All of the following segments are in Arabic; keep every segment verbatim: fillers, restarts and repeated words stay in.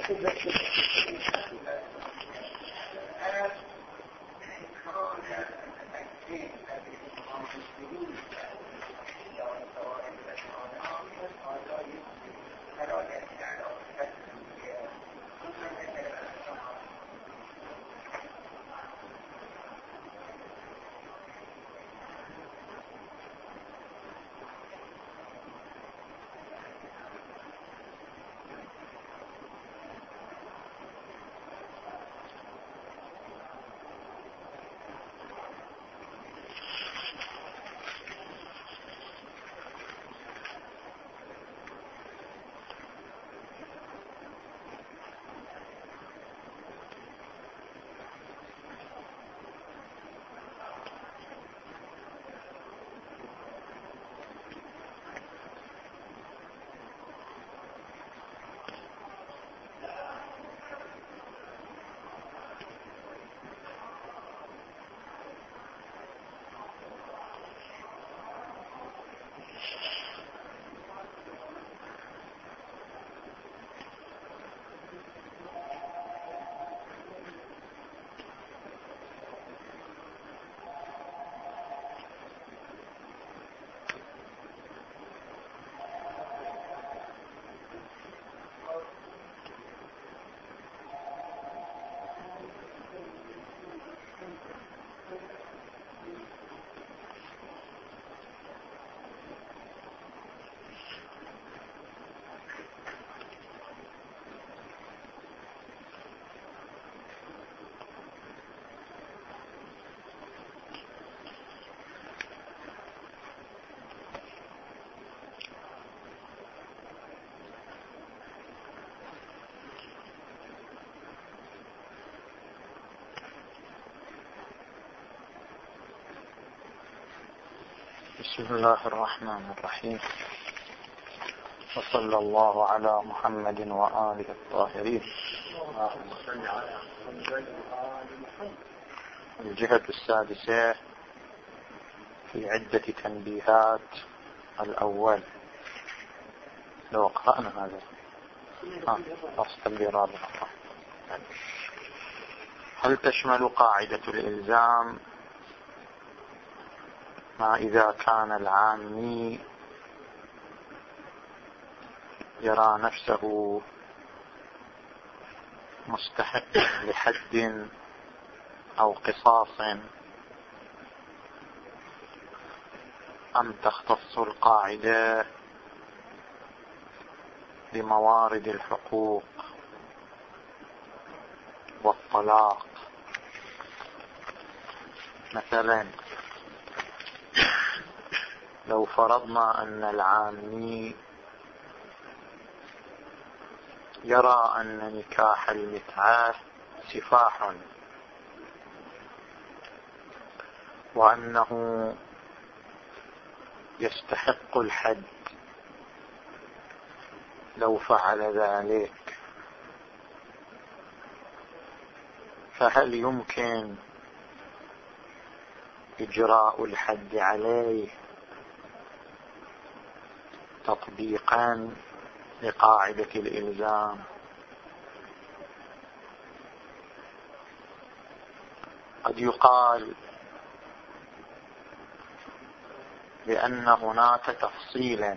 بسم الله الرحمن الرحيم، وصلى الله على محمد وآله الطاهرين. الجهة السادسة في عدة تنبيهات. الأول، لو قرأنا هذا فصل تنبيه رابع. هل تشمل قاعدة الإلزام ما إذا كان العامي يرى نفسه مستحق لحد أو قصاص، أم تختص القاعدة بموارد الحقوق والطلاق؟ مثلا لو فرضنا أن العامي يرى أن نكاح المتعة سفاح، وأنه يستحق الحد لو فعل ذلك، فهل يمكن إجراء الحد عليه تطبيقا لقاعدة الإلزام؟ قد يقال بأن هناك تفصيلا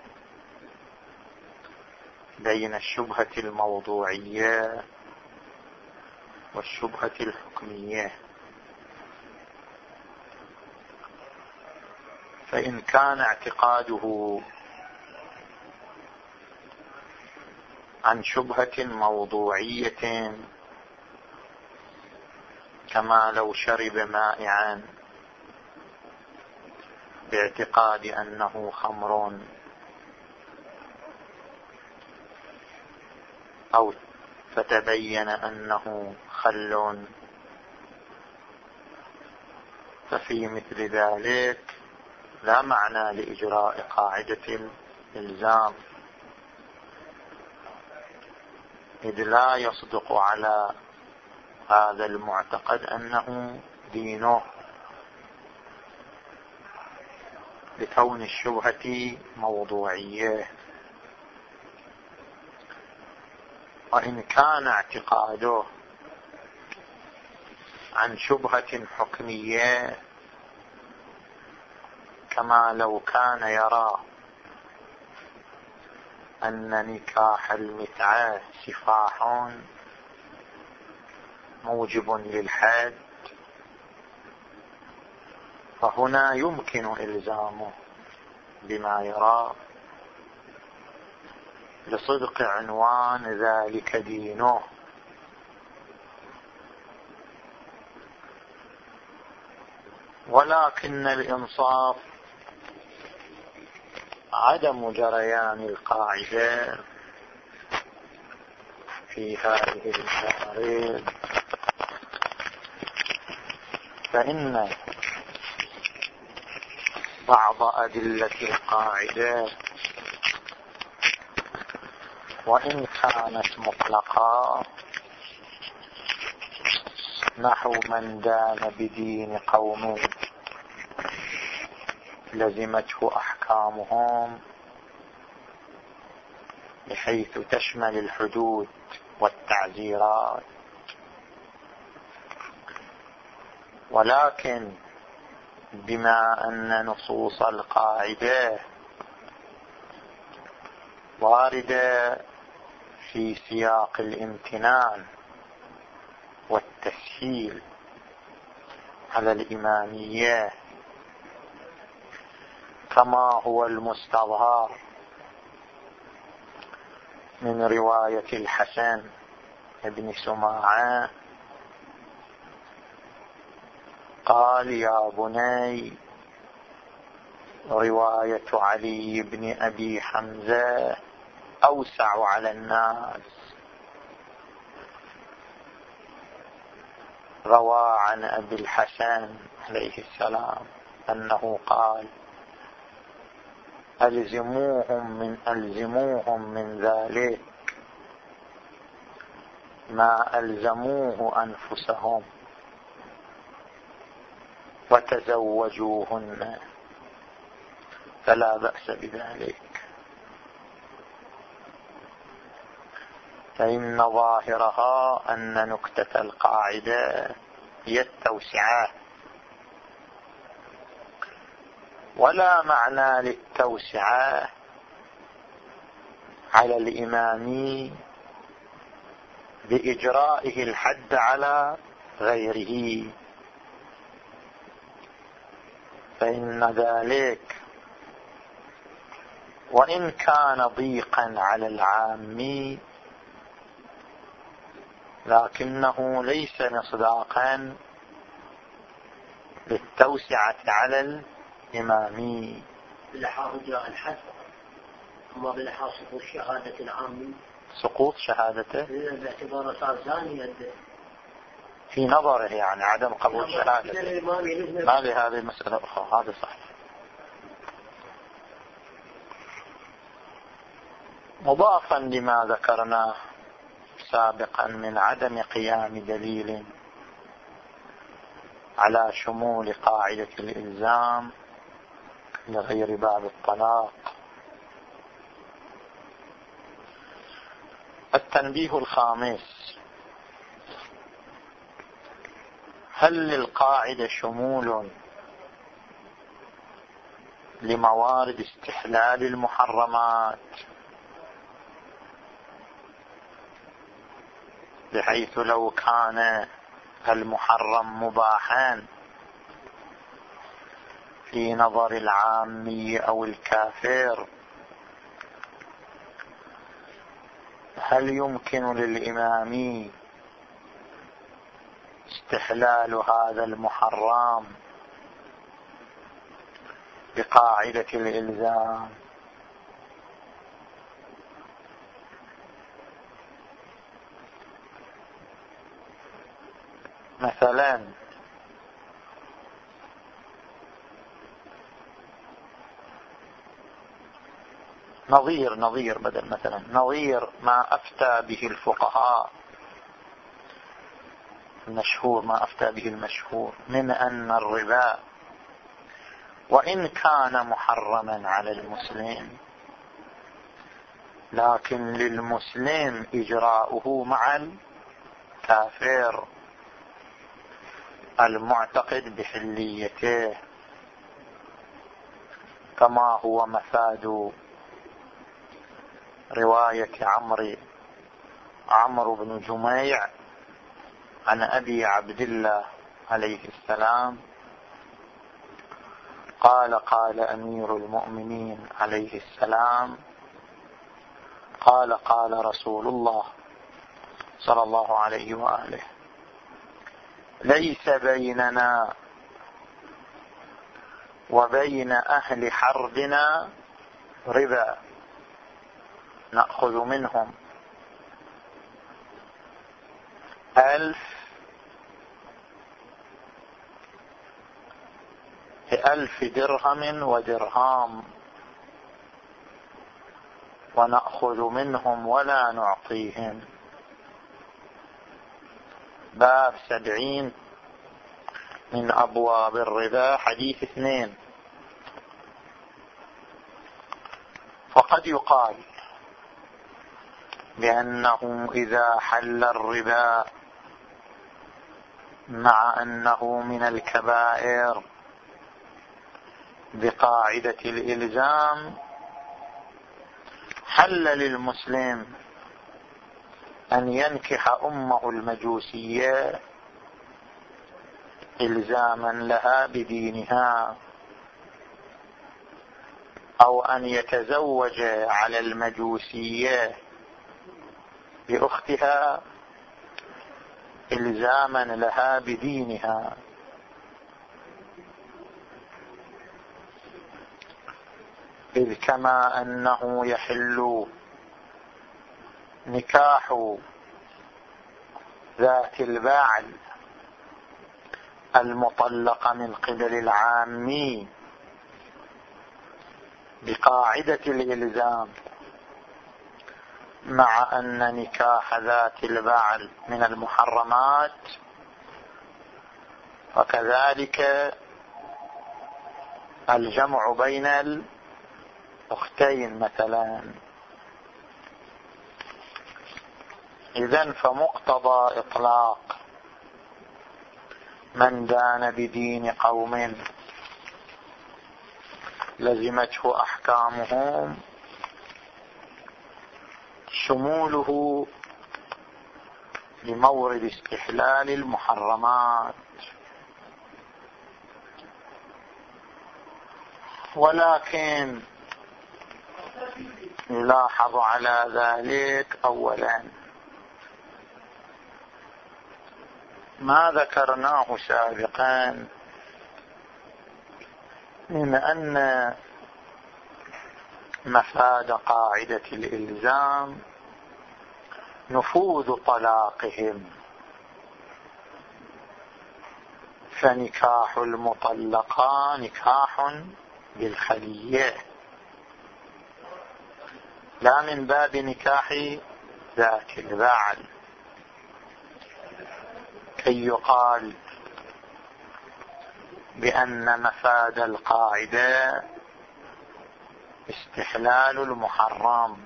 بين الشبهة الموضوعية والشبهة الحكمية، فإن كان اعتقاده عن شبهة موضوعية كما لو شرب مائعا باعتقاد أنه خمر، أو فتبين أنه خل، ففي مثل ذلك لا معنى لإجراء قاعدة الإلزام، إذ لا يصدق على هذا المعتقد أنه دينه، لكون الشبهة موضوعية. وإن كان اعتقاده عن شبهة حكمية، كما لو كان يرى أن نكاح المتعة سفاح موجب للحد، فهنا يمكن إلزامه بما يرى لصدق عنوان ذلك دينه. ولكن الإنصاف عدم جريان القاعدة في هذه الموارد، فإن بعض أدلة القاعدة وإن كانت مطلقة، نحو من دان بدين قوم لزمته أحكامهم، بحيث تشمل الحدود والتعزيرات. ولكن بما أن نصوص القاعدة واردة في سياق الامتنان والتسهيل على الإمامية، كما هو المستظهر من رواية الحسن بن سماعة قال: يا بني، رواية علي بن أبي حمزة أوسع على الناس. روى عن أبي الحسن عليه السلام أنه قال: ألزموهم من ألزموهم من ذلك ما ألزموه أنفسهم، وتزوجوهن، فلا بأس بذلك. فإن ظاهرها أن نكتة القاعدة هي التوسعة، ولا معنى للتوسعة على الإمام بإجرائه الحد على غيره، فإن ذلك وإن كان ضيقا على العام، لكنه ليس مصداقا للتوسعة على الإمامي. بالحاص جاء الحد، أما بالحاص سقوط شهادة العام، سقوط شهادته باعتبار صار ثانيا في نظره، يعني عدم قبول شهادته. ما لهذه مسألة أخرى، هذا صحيح. مضافا لما ذكرناه سابقا من عدم قيام دليل على شمول قاعدة الإلزام لغير باب الطلاق، التنبيه الخامس: هل للقاعدة شمول لموارد استحلال المحرمات، بحيث لو كان المحرم مباحا في نظر العامي أو الكافر، هل يمكن للإمام استحلال هذا المحرم بقاعدة الإلزام؟ مثلا نظير نظير بدل مثلا نظير ما أفتى به الفقهاء المشهور، ما أفتى به المشهور من أن الربا وإن كان محرما على المسلم لكن للمسلم إجراؤه مع الكافر المعتقد بحليته، كما هو مفاد رواية عمرو عمرو بن جميع عن أبي عبد الله عليه السلام قال قال أمير المؤمنين عليه السلام قال قال رسول الله صلى الله عليه وآله: ليس بيننا وبين أهل حربنا ربا نأخذ منهم ألف ألف درهم ودرهام ونأخذ منهم ولا نعطيهم. باب سبعين من أبواب الربا، حديث اثنين. فقد يقال بأنه إذا حل الربا مع أنه من الكبائر بقاعدة الإلزام، حل للمسلم أن ينكح أمه المجوسية إلزاما لها بدينها، أو أن يتزوج على المجوسية بأختها إلزاما لها بدينها. إذ كما أنه يحل نكاح ذات البعل المطلقة من قبل العامي بقاعدة الإلزام، مع أن نكاح ذات البعل من المحرمات، وكذلك الجمع بين الأختين مثلا. إذن فمقتضى إطلاق من دان بدين قوم لزمته أحكامهم شموله لمورد استحلال المحرمات. ولكن يلاحظ على ذلك أولا ما ذكرناه سابقا من أن مفاد قاعدة الإلزام نفوذ طلاقهم، فنكاح المطلقة نكاح بالخلية لا من باب نكاح ذات البعل، كي يقال بأن مفاد القاعدة استحلال المحرم.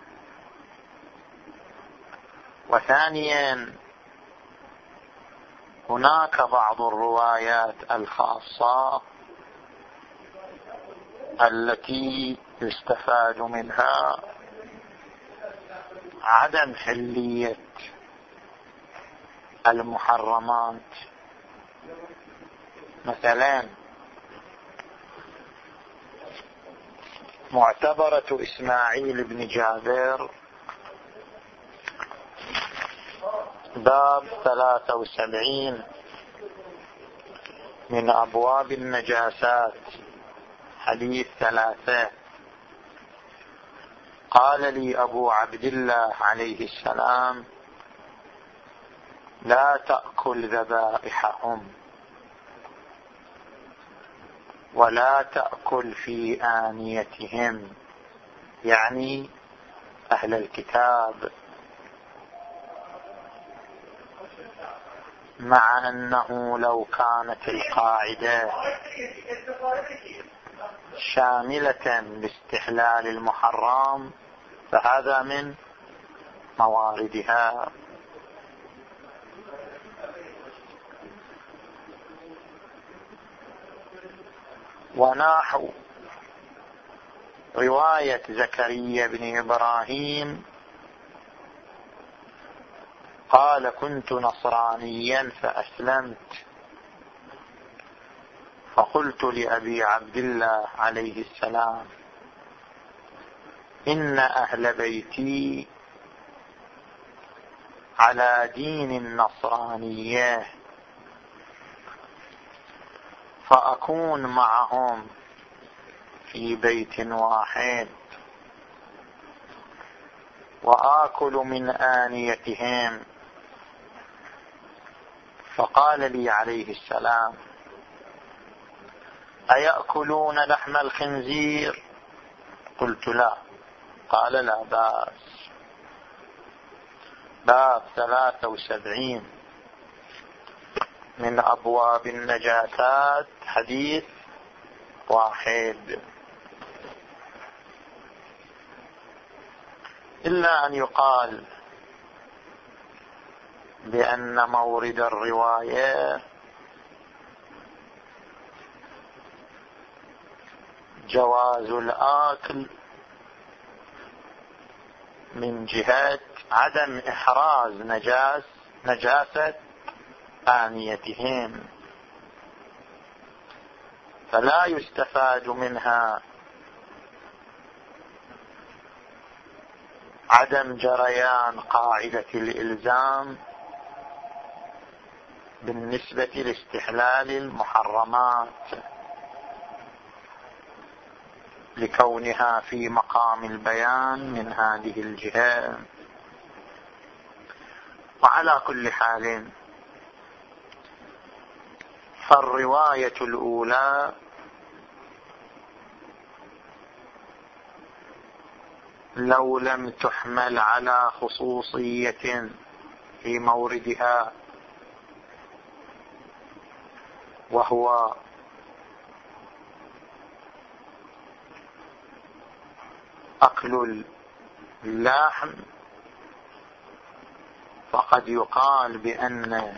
وثانيا هناك بعض الروايات الخاصة التي يستفاد منها عدم حلية المحرمات، مثلا معتبرة إسماعيل بن جابر باب ثلاثة وسبعين من أبواب النجاسات، حديث ثلاثة. قال لي أبو عبد الله عليه السلام: لا تأكل ذبائحهم ولا تأكل في آنيتهم، يعني أهل الكتاب، مع أنه لو كانت القاعدة شاملة لاستحلال المحرم فهذا من مواردها. ونحو رواية زكريا بن إبراهيم قال كنت نصرانيا فأسلمت فقلت لأبي عبد الله عليه السلام إن أهل بيتي على دين النصرانية فأكون معهم في بيت واحد وآكل من آنيتهم. فقال لي عليه السلام أيأكلون لحم الخنزير؟ قلت لا. قال لا بأس. باب ثلاثة وسبعين من أبواب النجاسات، حديث واحد. إلا أن يقال بأن مورد الرواية جواز الآكل من جهة عدم إحراز نجاس نجاسة آنيتهم، فلا يستفاد منها عدم جريان قاعدة الإلزام بالنسبة لاستحلال المحرمات لكونها في مقام البيان من هذه الجهة. وعلى كل حال فالرواية الأولى لو لم تحمل على خصوصية في موردها وهو أكل اللحم، فقد يقال بأن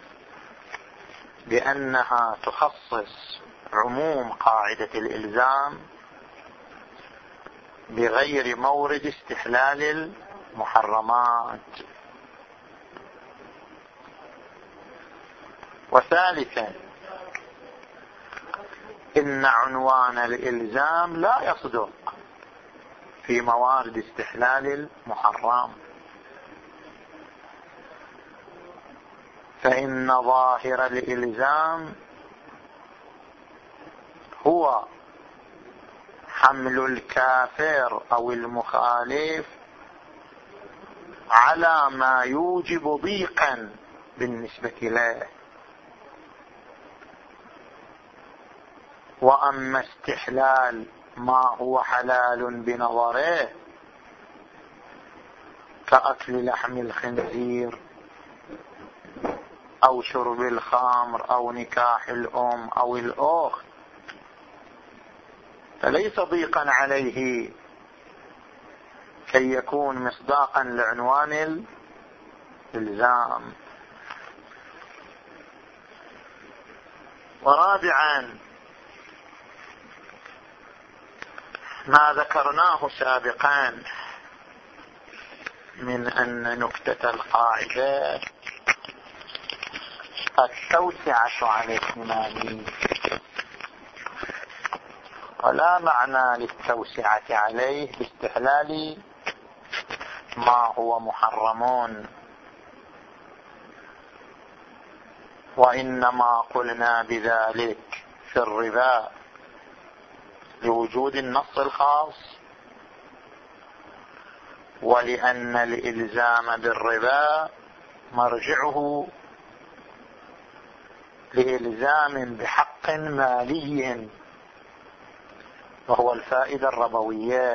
بأنها تخصص عموم قاعدة الإلزام بغير مورد استحلال المحرمات. وثالثا إن عنوان الإلزام لا يصدق في موارد استحلال المحرم، فإن ظاهر الإلزام هو حمل الكافر أو المخالف على ما يوجب ضيقا بالنسبة له، وأما استحلال ما هو حلال بنظره كأكل لحم الخنزير أو شرب الخمر أو نكاح الأم أو الأخت، فليس ضيقا عليه كي يكون مصداقا لعنوان الإلزام. ورابعا ما ذكرناه سابقا من أن نكتة القاعدة التوسعة على الاهتمام، ولا معنى للتوسعة عليه باستحلال ما هو محرم، وإنما قلنا بذلك في الربا لوجود النص الخاص، ولأن الإلزام بالربا مرجعه لإلزام بحق مالي وهو الفائدة الربوية،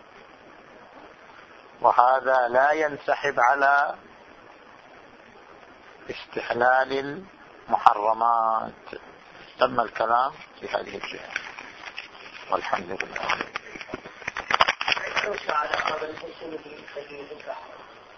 وهذا لا ينسحب على استحلال المحرمات. تم الكلام في هذه الجهة والحمد لله. يوسع على قبل المسلمين في البحر